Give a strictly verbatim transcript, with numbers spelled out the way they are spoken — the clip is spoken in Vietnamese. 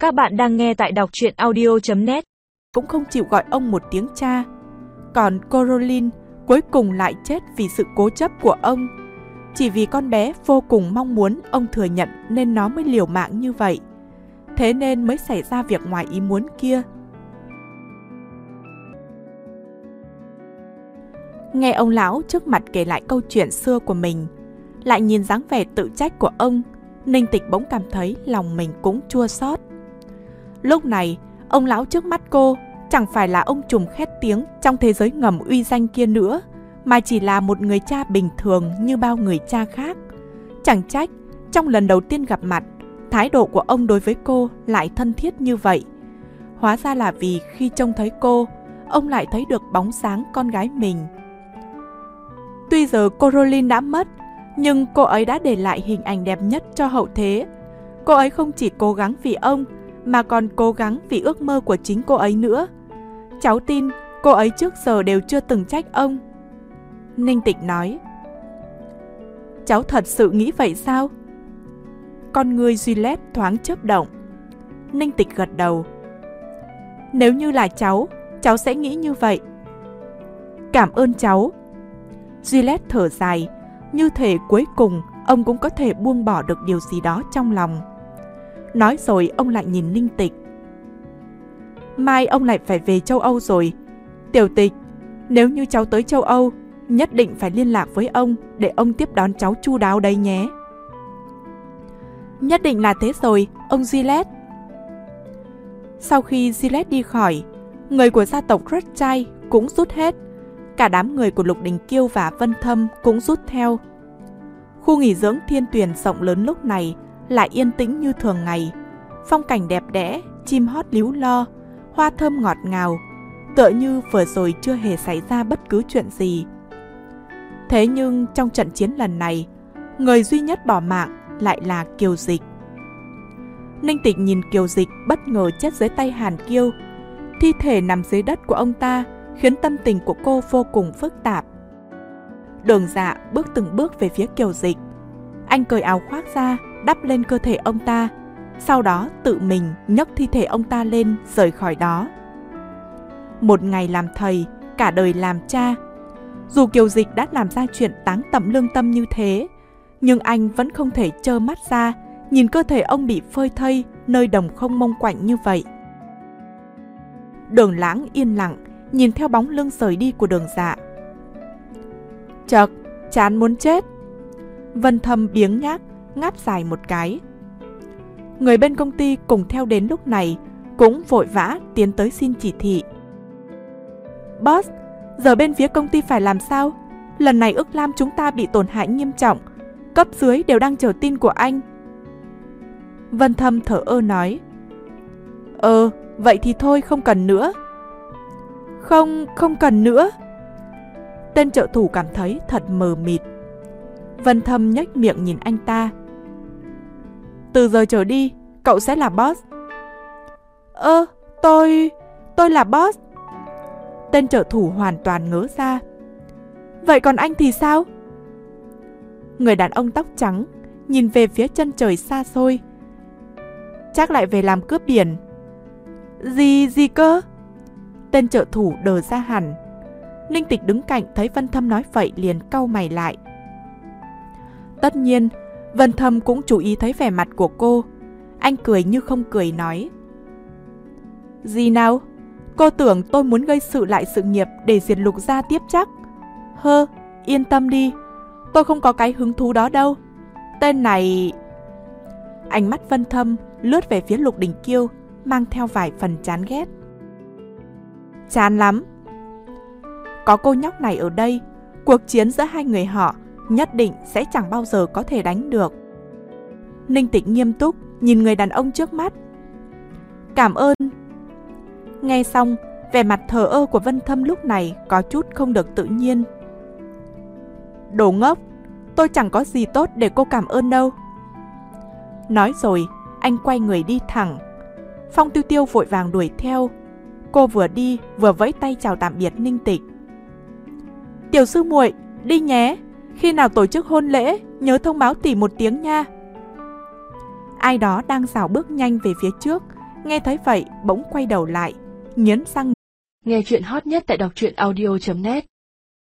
Các bạn đang nghe tại đọc truyện audio chấm net. Cũng không chịu gọi ông một tiếng cha. Còn Coraline cuối cùng lại chết vì sự cố chấp của ông. Chỉ vì con bé vô cùng mong muốn ông thừa nhận nên nó mới liều mạng như vậy. Thế nên mới xảy ra việc ngoài ý muốn kia. Nghe ông lão trước mặt kể lại câu chuyện xưa của mình, lại nhìn dáng vẻ tự trách của ông, Ninh Tịch bỗng cảm thấy lòng mình cũng chua xót. Lúc này, ông lão trước mắt cô chẳng phải là ông trùm khét tiếng trong thế giới ngầm uy danh kia nữa, mà chỉ là một người cha bình thường như bao người cha khác. Chẳng trách, trong lần đầu tiên gặp mặt, thái độ của ông đối với cô lại thân thiết như vậy. Hóa ra là vì khi trông thấy cô, ông lại thấy được bóng dáng con gái mình. Tuy giờ Coraline đã mất, nhưng cô ấy đã để lại hình ảnh đẹp nhất cho hậu thế. Cô ấy không chỉ cố gắng vì ông, mà còn cố gắng vì ước mơ của chính cô ấy nữa. Cháu tin cô ấy trước giờ đều chưa từng trách ông. Ninh Tịch nói. Cháu thật sự nghĩ vậy sao? Con người Juliet thoáng chớp động. Ninh Tịch gật đầu. Nếu như là cháu, cháu sẽ nghĩ như vậy. Cảm ơn cháu. Juliet thở dài, như thể cuối cùng ông cũng có thể buông bỏ được điều gì đó trong lòng. Nói rồi ông lại nhìn Ninh Tịch. Mai ông lại phải về châu Âu rồi. Tiểu Tịch, nếu như cháu tới châu Âu, nhất định phải liên lạc với ông để ông tiếp đón cháu chu đáo đấy nhé. Nhất định là thế rồi, ông Juliet. Sau khi Juliet đi khỏi, người của gia tộc Rothschild cũng rút hết. Cả đám người của Lục Đình Kiêu và Vân Thâm cũng rút theo. Khu nghỉ dưỡng Thiên Tuyền rộng lớn lúc này lại yên tĩnh như thường ngày. Phong cảnh đẹp đẽ, chim hót líu lo, hoa thơm ngọt ngào, tựa như vừa rồi chưa hề xảy ra bất cứ chuyện gì. Thế nhưng trong trận chiến lần này, người duy nhất bỏ mạng lại là Kiều Dịch. Ninh Tịch nhìn Kiều Dịch bất ngờ chết dưới tay Hàn Kiêu. Thi thể nằm dưới đất của ông ta khiến tâm tình của cô vô cùng phức tạp. Đường Dạ bước từng bước về phía Kiều Dịch. Anh cởi áo khoác ra, đắp lên cơ thể ông ta, sau đó tự mình nhấc thi thể ông ta lên rời khỏi đó. Một ngày làm thầy, cả đời làm cha. Dù Kiều Dịch đã làm ra chuyện táng tận lương tâm như thế, nhưng anh vẫn không thể trơ mắt ra nhìn cơ thể ông bị phơi thây nơi đồng không mông quạnh như vậy. Đường Lãng yên lặng nhìn theo bóng lưng rời đi của Đường Dạ. Chật, chán muốn chết. Vân Thâm biếng nhác ngáp dài một cái. Người bên công ty cùng theo đến lúc này cũng vội vã tiến tới xin chỉ thị. Boss, giờ bên phía công ty phải làm sao? Lần này Ước Lam chúng ta bị tổn hại nghiêm trọng, cấp dưới đều đang chờ tin của anh. Vân Thâm thở ơ nói. Ờ, vậy thì thôi, không cần nữa. Không, không cần nữa. Tên trợ thủ cảm thấy thật mờ mịt. Vân Thâm nhếch miệng nhìn anh ta. Từ giờ trở đi, cậu sẽ là boss. Ơ, tôi... tôi là boss. Tên trợ thủ hoàn toàn ngớ ra. Vậy còn anh thì sao? Người đàn ông tóc trắng nhìn về phía chân trời xa xôi. Chắc lại về làm cướp biển. Gì gì cơ? Tên trợ thủ đờ ra hẳn. Ninh Tịch đứng cạnh thấy Vân Thâm nói vậy liền cau mày lại. Tất nhiên, Vân Thâm cũng chú ý thấy vẻ mặt của cô. Anh cười như không cười nói. Gì nào? Cô tưởng tôi muốn gây sự lại sự nghiệp để diệt Lục gia tiếp chắc? Hơ, yên tâm đi. Tôi không có cái hứng thú đó đâu. Tên này... Ánh mắt Vân Thâm lướt về phía Lục Đình Kiêu, mang theo vài phần chán ghét. Chán lắm. Có cô nhóc này ở đây, cuộc chiến giữa hai người họ nhất định sẽ chẳng bao giờ có thể đánh được. Ninh Tịch nghiêm túc nhìn người đàn ông trước mắt. Cảm ơn. Nghe xong, vẻ mặt thờ ơ của Vân Thâm lúc này có chút không được tự nhiên. Đồ ngốc, tôi chẳng có gì tốt để cô cảm ơn đâu. Nói rồi, anh quay người đi thẳng. Phong Tiêu Tiêu vội vàng đuổi theo. Cô vừa đi vừa vẫy tay chào tạm biệt Ninh Tịch. Tiểu sư muội, đi nhé. Khi nào tổ chức hôn lễ, nhớ thông báo tỷ một tiếng nha. Ai đó đang rảo bước nhanh về phía trước, Nghe thấy vậy, bỗng quay đầu lại, nghiến răng. Nghe chuyện hot nhất tại đọc truyện audio chấm net.